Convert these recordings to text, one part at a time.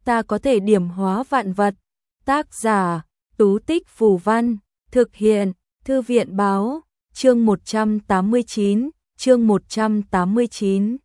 ta có thể điểm hóa vạn vật. Tác giả, Tú Tích Phù Văn, thực hiện, Thư viện Báo, chương 189, chương 189.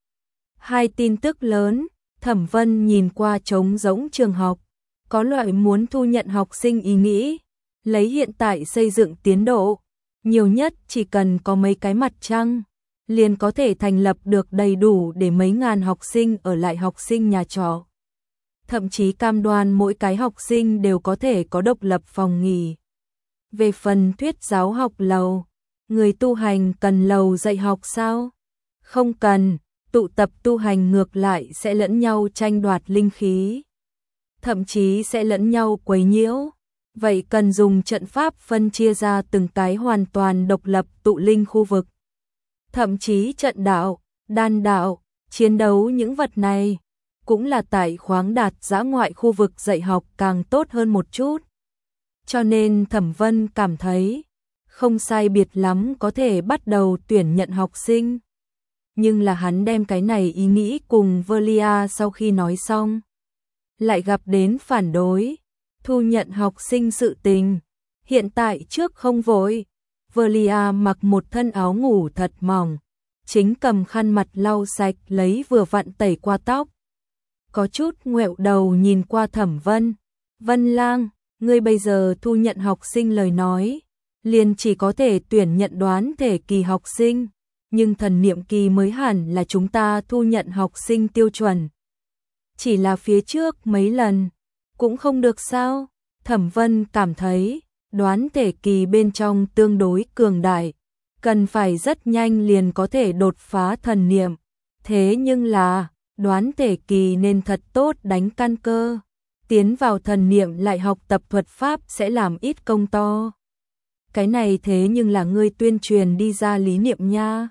Hai tin tức lớn, Thẩm Vân nhìn qua trống rỗng trường học, có loại muốn thu nhận học sinh ý nghĩ, lấy hiện tại xây dựng tiến độ, nhiều nhất chỉ cần có mấy cái mặt trăng, liền có thể thành lập được đầy đủ để mấy ngàn học sinh ở lại học sinh nhà trọ. Thậm chí cam đoan mỗi cái học sinh đều có thể có độc lập phòng nghỉ. Về phần thuyết giáo học lầu, người tu hành cần lầu dạy học sao? Không cần, tụ tập tu hành ngược lại sẽ lẫn nhau tranh đoạt linh khí, thậm chí sẽ lẫn nhau quấy nhiễu. Vậy cần dùng trận pháp phân chia ra từng cái hoàn toàn độc lập tụ linh khu vực. Thậm chí trận đạo, đan đạo, chiến đấu những vật này cũng là tại khoáng đạt dã ngoại khu vực dạy học càng tốt hơn một chút. Cho nên Thẩm Vân cảm thấy không sai biệt lắm có thể bắt đầu tuyển nhận học sinh. Nhưng là hắn đem cái này ý nghĩ cùng Velia sau khi nói xong, lại gặp đến phản đối, thu nhận học sinh sự tình. Hiện tại trước không vội, Velia mặc một thân áo ngủ thật mỏng, chính cầm khăn mặt lau sạch lấy vừa vặn tẩy qua tóc. Có chút ngoẹo đầu nhìn qua Thẩm Vân. Vân Lang, ngươi bây giờ thu nhận học sinh lời nói, liền chỉ có thể tuyển nhận đoán thể kỳ học sinh, nhưng thần niệm kỳ mới hẳn là chúng ta thu nhận học sinh tiêu chuẩn. Chỉ là phía trước mấy lần, cũng không được sao? Thẩm Vân cảm thấy, đoán thể kỳ bên trong tương đối cường đại, cần phải rất nhanh liền có thể đột phá thần niệm. Thế nhưng là, đoán thể kỳ nên thật tốt đánh căn cơ, tiến vào thần niệm lại học tập thuật pháp sẽ làm ít công to. Cái này thế nhưng là ngươi tuyên truyền đi ra lý niệm nha.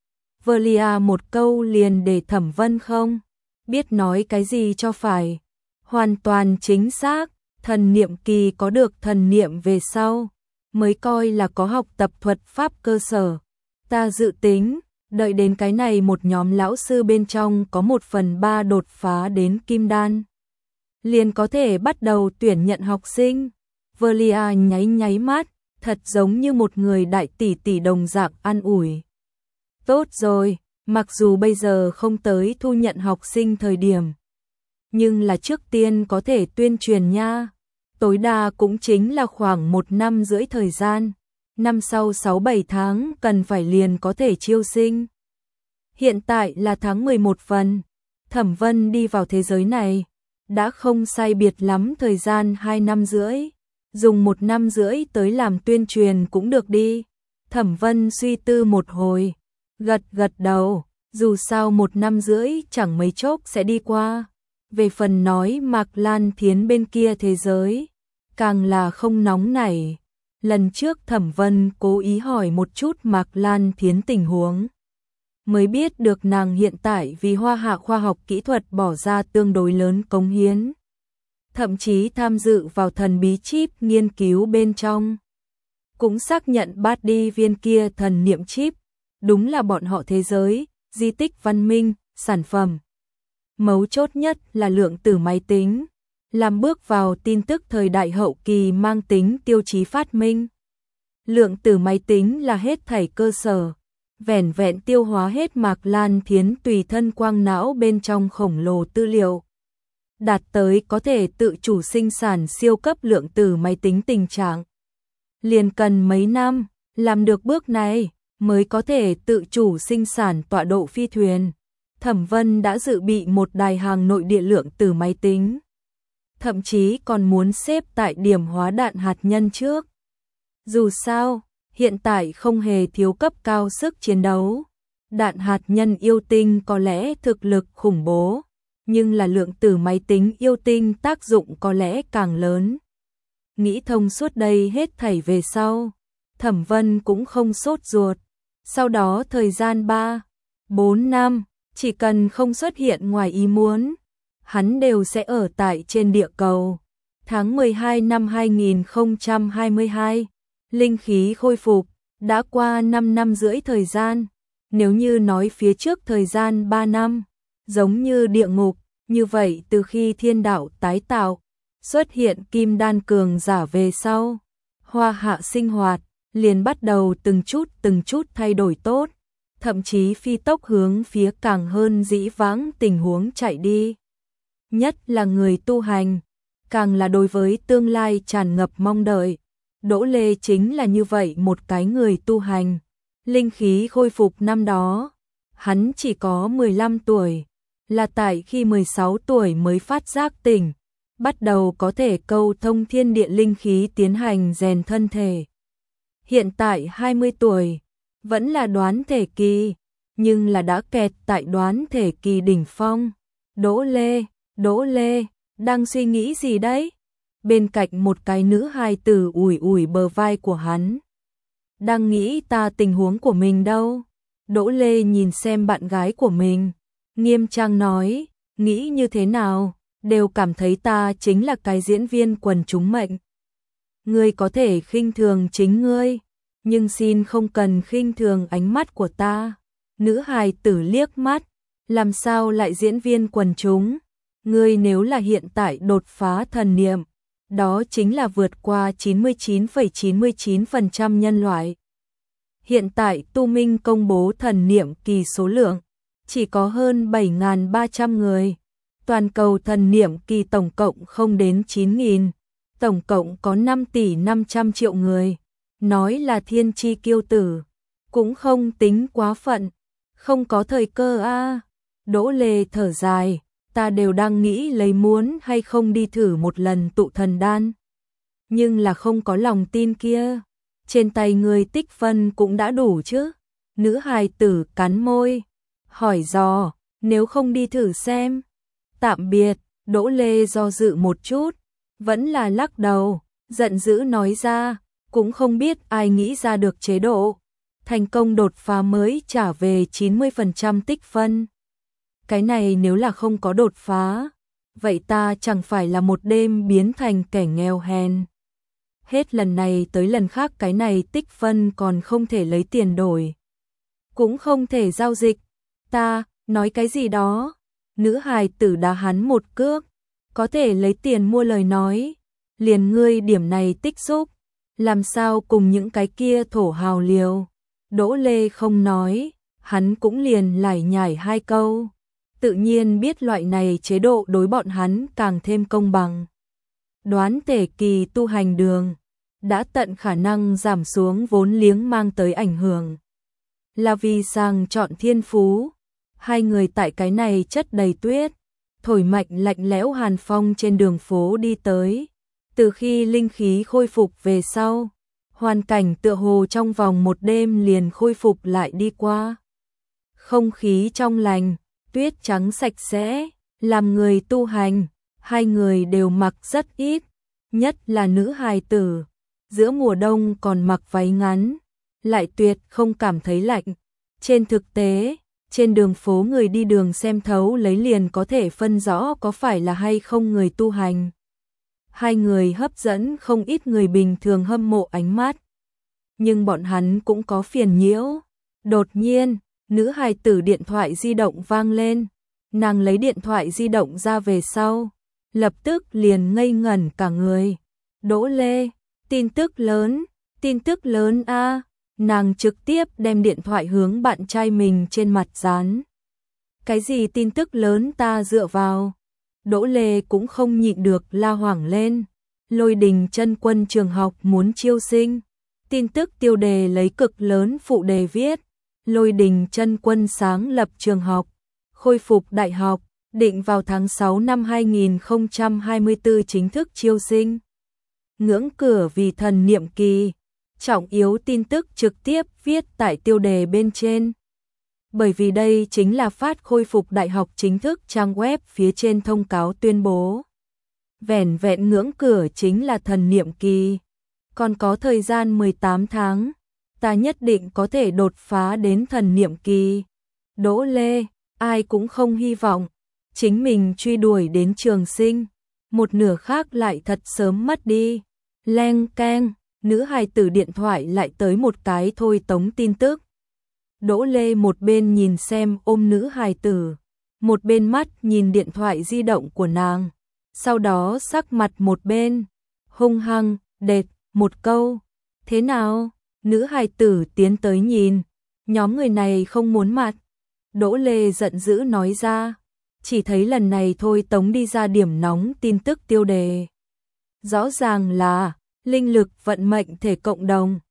Velia một câu liền để Thẩm Vân không biết nói cái gì cho phải. Hoàn toàn chính xác, thần niệm kỳ có được thần niệm về sau, mới coi là có học tập thuật pháp cơ sở. Ta dự tính, đợi đến cái này một nhóm lão sư bên trong có 1/3 đột phá đến kim đan, liền có thể bắt đầu tuyển nhận học sinh. Velia nháy nháy mắt, thật giống như một người đại tỷ tỷ đồng dạng an ủi. Tốt rồi, mặc dù bây giờ không tới thu nhận học sinh thời điểm, nhưng là trước tiên có thể tuyên truyền nha. Tối đa cũng chính là khoảng 1 năm rưỡi thời gian, năm sau 6-7 tháng cần phải liền có thể chiêu sinh. Hiện tại là tháng 11 phần, Thẩm Vân đi vào thế giới này, đã không sai biệt lắm thời gian 2 năm rưỡi, dùng 1 năm rưỡi tới làm tuyên truyền cũng được đi. Thẩm Vân suy tư một hồi, gật gật đầu, dù sao 1 năm rưỡi chẳng mấy chốc sẽ đi qua. Về phần nói Mạc Lan Thiến bên kia thế giới, càng là không nóng nảy. Lần trước Thẩm Vân cố ý hỏi một chút Mạc Lan Thiến tình huống, mới biết được nàng hiện tại vì Hoa Hạ khoa học kỹ thuật bỏ ra tương đối lớn cống hiến, thậm chí tham dự vào thần bí chip nghiên cứu bên trong, cũng xác nhận bát đi viên kia thần niệm chip, đúng là bọn họ thế giới, di tích văn minh, sản phẩm. Mấu chốt nhất là lượng tử máy tính, làm bước vào tin tức thời đại hậu kỳ mang tính tiêu chí phát minh. Lượng tử máy tính là hết thảy cơ sở, vẻn vẹn tiêu hóa hết Mạc Lan Thiến tùy thân quang não bên trong khổng lồ tư liệu, đạt tới có thể tự chủ sinh sản siêu cấp lượng tử máy tính tình trạng. Liền cần mấy năm, làm được bước này, mới có thể tự chủ sinh sản tọa độ phi thuyền. Thẩm Vân đã dự bị một đài hàng nội địa lượng tử máy tính, thậm chí còn muốn xếp tại điểm hóa đạn hạt nhân trước. Dù sao, hiện tại không hề thiếu cấp cao sức chiến đấu. Đạn hạt nhân yêu tinh có lẽ thực lực khủng bố, nhưng là lượng tử máy tính yêu tinh tác dụng có lẽ càng lớn. Nghĩ thông suốt đây hết thảy về sau, Thẩm Vân cũng không sốt ruột. Sau đó thời gian 3-4 năm, chỉ cần không xuất hiện ngoài ý muốn, hắn đều sẽ ở tại trên địa cầu. Tháng 12 năm 2022, linh khí khôi phục, đã qua 5 năm rưỡi thời gian. Nếu như nói phía trước thời gian 3 năm, giống như địa ngục, Như vậy từ khi thiên đạo tái tạo, xuất hiện kim đan cường giả về sau, Hoa Hạ sinh hoạt liền bắt đầu từng chút thay đổi tốt, thậm chí phi tốc hướng phía càng hơn dĩ vãng tình huống chạy đi. Nhất là người tu hành, càng là đối với tương lai tràn ngập mong đợi. Đỗ Lê chính là như vậy một cái người tu hành. Linh khí khôi phục năm đó, hắn chỉ có 15 tuổi, là tại khi 16 tuổi mới phát giác tỉnh, bắt đầu có thể câu thông thiên địa linh khí tiến hành rèn thân thể. Hiện tại 20 tuổi, vẫn là đoán thể kỳ, nhưng là đã kẹt tại đoán thể kỳ đỉnh phong. Đỗ Lê, đang suy nghĩ gì đấy? Bên cạnh một cái nữ hài tử ủi ủi bờ vai của hắn. Đang nghĩ ta tình huống của mình đâu? Đỗ Lê nhìn xem bạn gái của mình, nghiêm trang nói, nghĩ như thế nào, đều cảm thấy ta chính là cái diễn viên quần chúng mệnh. Ngươi có thể khinh thường chính ngươi, nhưng xin không cần khinh thường ánh mắt của ta. Nữ hài tử liếc mắt, làm sao lại diễn viên quần chúng? Ngươi nếu là hiện tại đột phá thần niệm, đó chính là vượt qua 99,99% nhân loại. Hiện tại Tu Minh công bố thần niệm kỳ số lượng, chỉ có hơn 7.300 người. Toàn cầu thần niệm kỳ tổng cộng không đến 9.000, tổng cộng có 5 tỷ 500 triệu người. Nói là thiên chi kiêu tử, cũng không tính quá phận, không có thời cơ a. Đỗ Lê thở dài, ta đều đang nghĩ lấy muốn hay không đi thử một lần tụ thần đan. Nhưng là không có lòng tin kia, trên tay người tích phân cũng đã đủ chứ. Nữ hài tử cắn môi, hỏi dò, nếu không đi thử xem. Tạm biệt, Đỗ Lê do dự một chút, vẫn là lắc đầu, giận dữ nói ra, cũng không biết ai nghĩ ra được chế độ thành công đột phá mới trả về 90% tích phân. Cái này nếu là không có đột phá, vậy ta chẳng phải là một đêm biến thành kẻ nghèo hèn. Hết lần này tới lần khác cái này tích phân còn không thể lấy tiền đổi, cũng không thể giao dịch. Ta, nói cái gì đó? Nữ hài tử đá hắn một cước, có thể lấy tiền mua lời nói, liền ngươi điểm này tích xúc, làm sao cùng những cái kia thổ hào liều. Đỗ Lê không nói, hắn cũng liền lải nhải hai câu, tự nhiên biết loại này chế độ đối bọn hắn càng thêm công bằng. Đoán thể kỳ tu hành đường, đã tận khả năng giảm xuống vốn liếng mang tới ảnh hưởng. Là vì sang chọn thiên phú, hai người tại cái này chất đầy tuyết, thổi mạnh lạnh lẽo hàn phong trên đường phố đi tới. Từ khi linh khí khôi phục về sau, hoàn cảnh tựa hồ trong vòng một đêm liền khôi phục lại đi qua. Không khí trong lành, tuyết trắng sạch sẽ, làm người tu hành, hai người đều mặc rất ít, nhất là nữ hài tử, giữa mùa đông còn mặc váy ngắn, lại tuyệt không cảm thấy lạnh. Trên thực tế, trên đường phố người đi đường xem thấu lấy liền có thể phân rõ có phải là hay không người tu hành. Hai người hấp dẫn không ít người bình thường hâm mộ ánh mắt. Nhưng bọn hắn cũng có phiền nhiễu. Đột nhiên, nữ hài tử điện thoại di động vang lên. Nàng lấy điện thoại di động ra về sau, lập tức liền ngây ngẩn cả người. Đỗ Lê, tin tức lớn a. Nàng trực tiếp đem điện thoại hướng bạn trai mình trên mặt dán. Cái gì tin tức lớn ta dựa vào? Đỗ Lê cũng không nhịn được la hoảng lên. Lôi Đình Chân Quân trường học muốn chiêu sinh. Tin tức tiêu đề lấy cực lớn phụ đề viết. Lôi Đình Chân Quân sáng lập trường học, khôi phục đại học, định vào tháng 6 năm 2024 chính thức chiêu sinh. Ngưỡng cửa vì thần niệm kỳ. Trọng yếu tin tức trực tiếp viết tại tiêu đề bên trên. Bởi vì đây chính là phát khôi phục đại học chính thức trang web phía trên thông cáo tuyên bố. Vẻn vẹn ngưỡng cửa chính là thần niệm kỳ. Còn có thời gian 18 tháng, ta nhất định có thể đột phá đến thần niệm kỳ. Đỗ Lê, ai cũng không hy vọng chính mình truy đuổi đến trường sinh, một nửa khác lại thật sớm mất đi. Leng keng, nữ hài tử điện thoại lại tới một cái thôi tống tin tức. Đỗ Lê một bên nhìn xem ôm nữ hài tử, một bên mắt nhìn điện thoại di động của nàng, sau đó sắc mặt một bên, hung hăng, đệt, một câu, thế nào? Nữ hài tử tiến tới nhìn, nhóm người này không muốn mặt. Đỗ Lê giận dữ nói ra, chỉ thấy lần này thôi tống đi ra điểm nóng tin tức tiêu đề. Rõ ràng là, linh lực vận mệnh thể cộng đồng,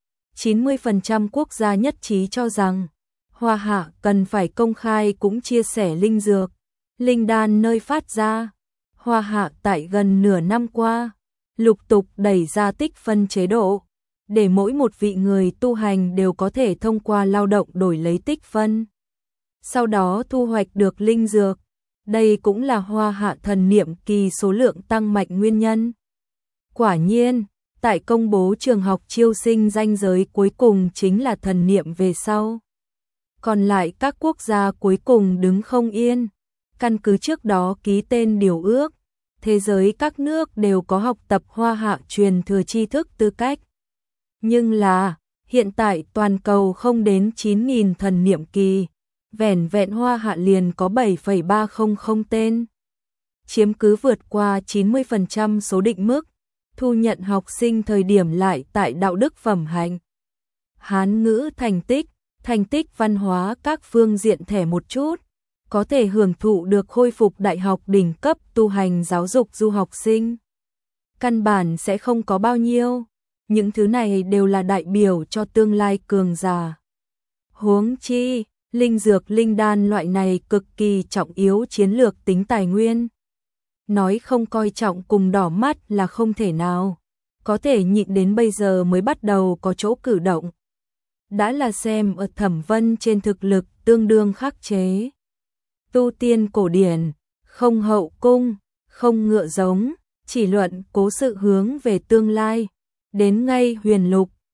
90% quốc gia nhất trí cho rằng, Hoa Hạ cần phải công khai cũng chia sẻ linh dược, linh đan nơi phát ra. Hoa Hạ tại gần nửa năm qua, lục tục đẩy ra tích phân chế độ, để mỗi một vị người tu hành đều có thể thông qua lao động đổi lấy tích phân. Sau đó thu hoạch được linh dược, đây cũng là Hoa Hạ thần niệm kỳ số lượng tăng mạnh nguyên nhân. Quả nhiên, tại công bố trường học chiêu sinh ranh giới cuối cùng chính là thần niệm về sau. Còn lại các quốc gia cuối cùng đứng không yên, căn cứ trước đó ký tên điều ước, thế giới các nước đều có học tập Hoa Hạ truyền thừa tri thức tư cách. Nhưng là, hiện tại toàn cầu không đến 9.000 thần niệm kỳ, vẻn vẹn Hoa Hạ liền có 7,300 tên. Chiếm cứ vượt qua 90% số định mức, thu nhận học sinh thời điểm lại tại đạo đức phẩm hạnh. Hán ngữ thành tích văn hóa các phương diện thẻ một chút, có thể hưởng thụ được khôi phục đại học đỉnh cấp tu hành giáo dục du học sinh. Căn bản sẽ không có bao nhiêu, những thứ này đều là đại biểu cho tương lai cường giả. Huống chi, linh dược linh đan loại này cực kỳ trọng yếu chiến lược tính tài nguyên. Nói không coi trọng cùng đỏ mắt là không thể nào, có thể nhịn đến bây giờ mới bắt đầu có chỗ cử động. Đã là xem ở Thẩm Vân trên thực lực tương đương khắc chế. Tu tiên cổ điển, không hậu cung, không ngựa giống, chỉ luận cố sự hướng về tương lai, đến ngay huyền lục,